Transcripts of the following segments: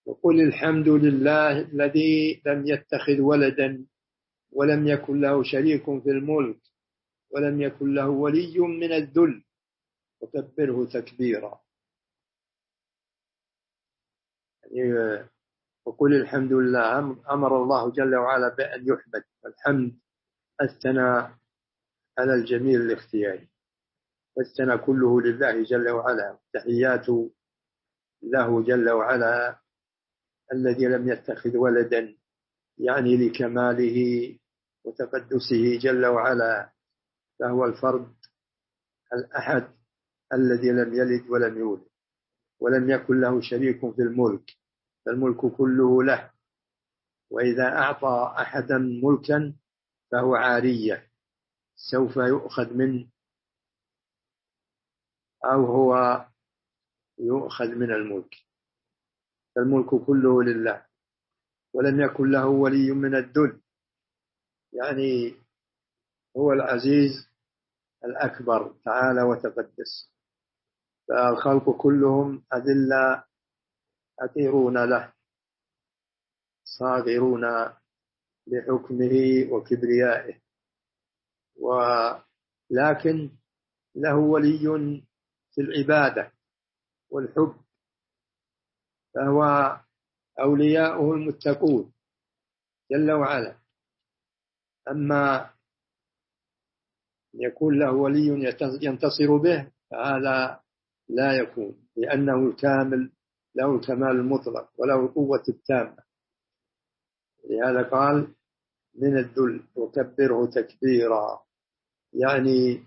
وقل الحمد لله الذي لم يتخذ ولدا ولم يكن له شريك في الملك ولم يكن له ولي من الذل وكبره تكبيرا. يعني وقل الحمد لله، أمر الله جل وعلا بأن يحمد. الحمد الثناء على الجميل الاختياري، والثناء كله لله جل وعلا، تحيات له جل وعلا الذي لم يتخذ ولدا، يعني لكماله وتقدسه جل وعلا، فهو الفرد الأحد الذي لم يلد ولم يولد ولم يكن له شريك في الملك، فالملك كله له. وإذا أعطى أحدا ملكا فهو عارية، سوف يؤخذ منه أو هو يؤخذ من الملك، فالملك كله لله. ولم يكن له ولي من الذل، يعني هو العزيز الأكبر تعالى وتقدس، فالخلق كلهم أذلة أطيرون له صاغرون لحكمه وكبريائه، ولكن له ولي في العبادة والحب، فهو أولياؤه المتقون جل وعلا. أما يكون له ولي ينتصر به فهذا لا يكون، لأنه الكامل، له الكمال المطلق وله القوة التامة. لهذا قال من الذل وكبره تكبيرا، يعني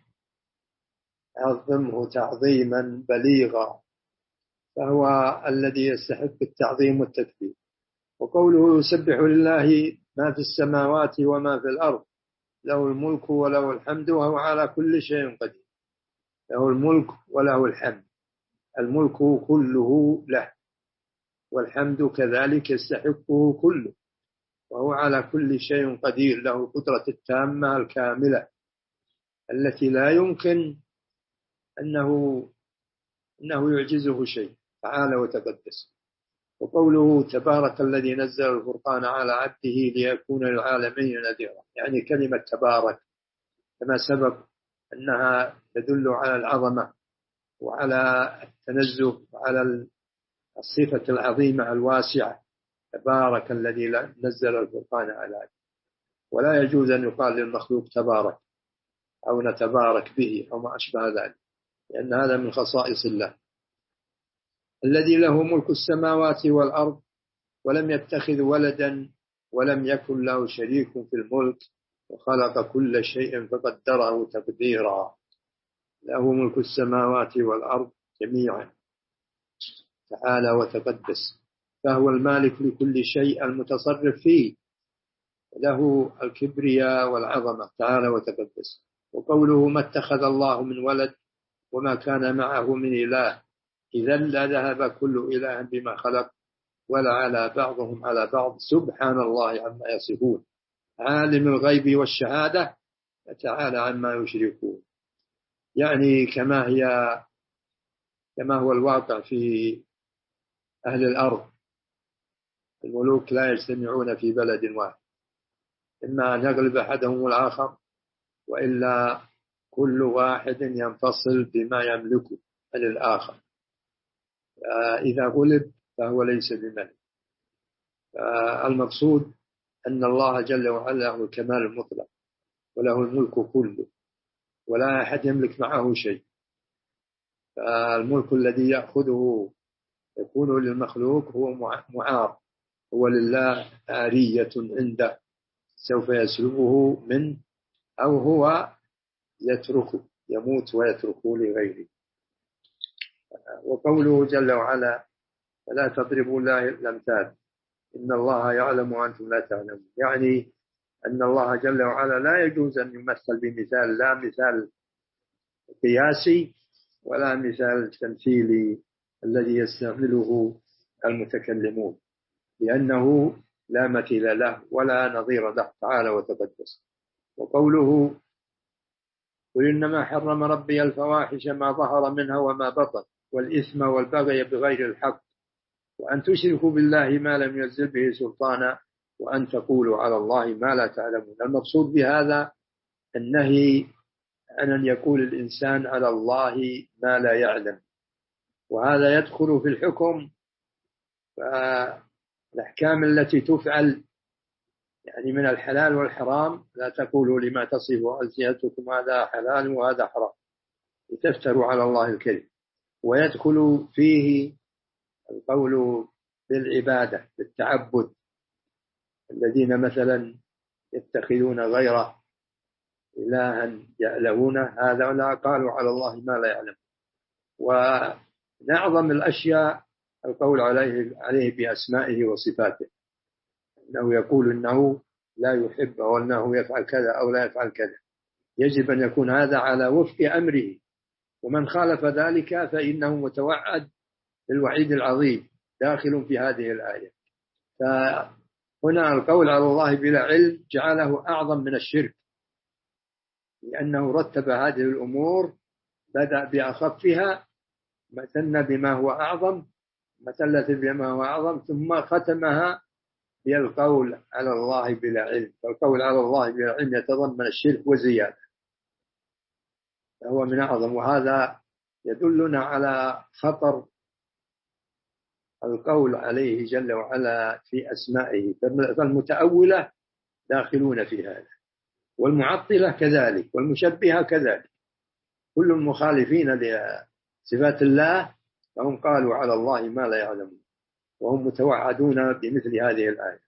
عظمه تعظيما بليغا، فهو الذي يستحق التعظيم والتكبير. وقوله يسبح لله ما في السماوات وما في الأرض له الملك وله الحمد وهو على كل شيء قدير. له الملك وله الحمد، الملك كله له، والحمد كذلك يستحقه كله، وهو على كل شيء قدير، له القدرة التامة الكاملة التي لا يمكن أنه يعجزه شيء تعالى وتقدس. وقوله تبارك الذي نزل الفرقان على عبده ليكون للعالمين نذيرا، يعني كلمة تبارك كما سبق أنها تدل على العظمة وعلى التنزه وعلى الصفة العظيمة الواسعة. تبارك الذي نزل الفرقان على عبده، ولا يجوز أن يقال للمخلوق تبارك أو نتبارك به أو ما أشبه ذلك، لأن هذا من خصائص الله. الذي له ملك السماوات والأرض ولم يتخذ ولدا ولم يكن له شريك في الملك وخلق كل شيء فقدره تقديرا. له ملك السماوات والأرض جميعا تعالى وتقدس، فهو المالك لكل شيء المتصرف فيه، له الكبرياء والعظمة تعالى وتقدس. وقوله ما اتخذ الله من ولد وما كان معه من إله إذا لذهب كل إله بما خلق ولعلى بعضهم على بعض سبحان الله عما يصفون، عالم الغيب والشهادة تعالى عما يشركون. يعني كما هو الواقع في أهل الأرض، الملوك لا يجتمعون في بلد واحد، إما أن يغلب أحدهم الآخر وإلا كل واحد ينفصل بما يملكه عن الآخر. إذا غلب فهو ليس بملك. المقصود أن الله جل وعلا له الكمال المطلق وله الملك كله، ولا أحد يملك معه شيء. فالملك الذي يأخذه يكون للمخلوق هو معار، هو لله عارية عنده سوف يسلبه منه، أو هو يتركه يموت ويتركه لغيره. وقوله جل وعلا فلا تضربوا الله الأمثال إن الله يعلم وأنتم لا تعلمون، يعني أن الله جل وعلا لا يجوز أن يمثل بمثال، لا مثال قياسي ولا مثال تمثيلي الذي يستعمله المتكلمون، لأنه لا مثيل له ولا نظير له تعالى وتقدس. وقوله قل إنما حرم ربي الفواحش ما ظهر منها وما بطن والإثم والبغي بغير الحق وأن تشركوا بالله ما لم ينزل به سلطانا وأن تقولوا على الله ما لا تعلمون. المقصود بهذا النهي عن أن يقول الإنسان على الله ما لا يعلم، وهذا يدخل في الحكم فالأحكام التي تفعل يعني من الحلال والحرام. لا تقولوا لما تصف ألسنتكم هذا حلال وهذا حرام لتفتروا على الله الكذب. ويدخل فيه القول بالعبادة بالتعبد، الذين مثلا يتخذون غيره إلها يعلمونه، هذا لا قالوا على الله ما لا يعلم. ونعظم الأشياء القول عليه بأسمائه وصفاته، أنه يقول إنه لا يحب أو أنه يفعل كذا أو لا يفعل كذا، يجب أن يكون هذا على وفق أمره، ومن خالف ذلك فإنه متوعد بالوعيد العظيم داخل في هذه الآية. فهنا القول على الله بلا علم جعله أعظم من الشرك، لأنه رتب هذه الأمور، بدأ بأخفها مثلنا بما هو أعظم، مثلت بما هو أعظم، ثم ختمها بالقول على الله بلا علم. فالقول على الله بلا علم يتضمن الشرك وزيادة، فهو من أعظم. وهذا يدلنا على خطر القول عليه جل وعلا في أسمائه، فالمتأولة داخلون في هذا، والمعطلة كذلك، والمشبهة كذلك، كل المخالفين لصفات الله فهم قالوا على الله ما لا يعلمون، وهم متوعدون بمثل هذه الآية.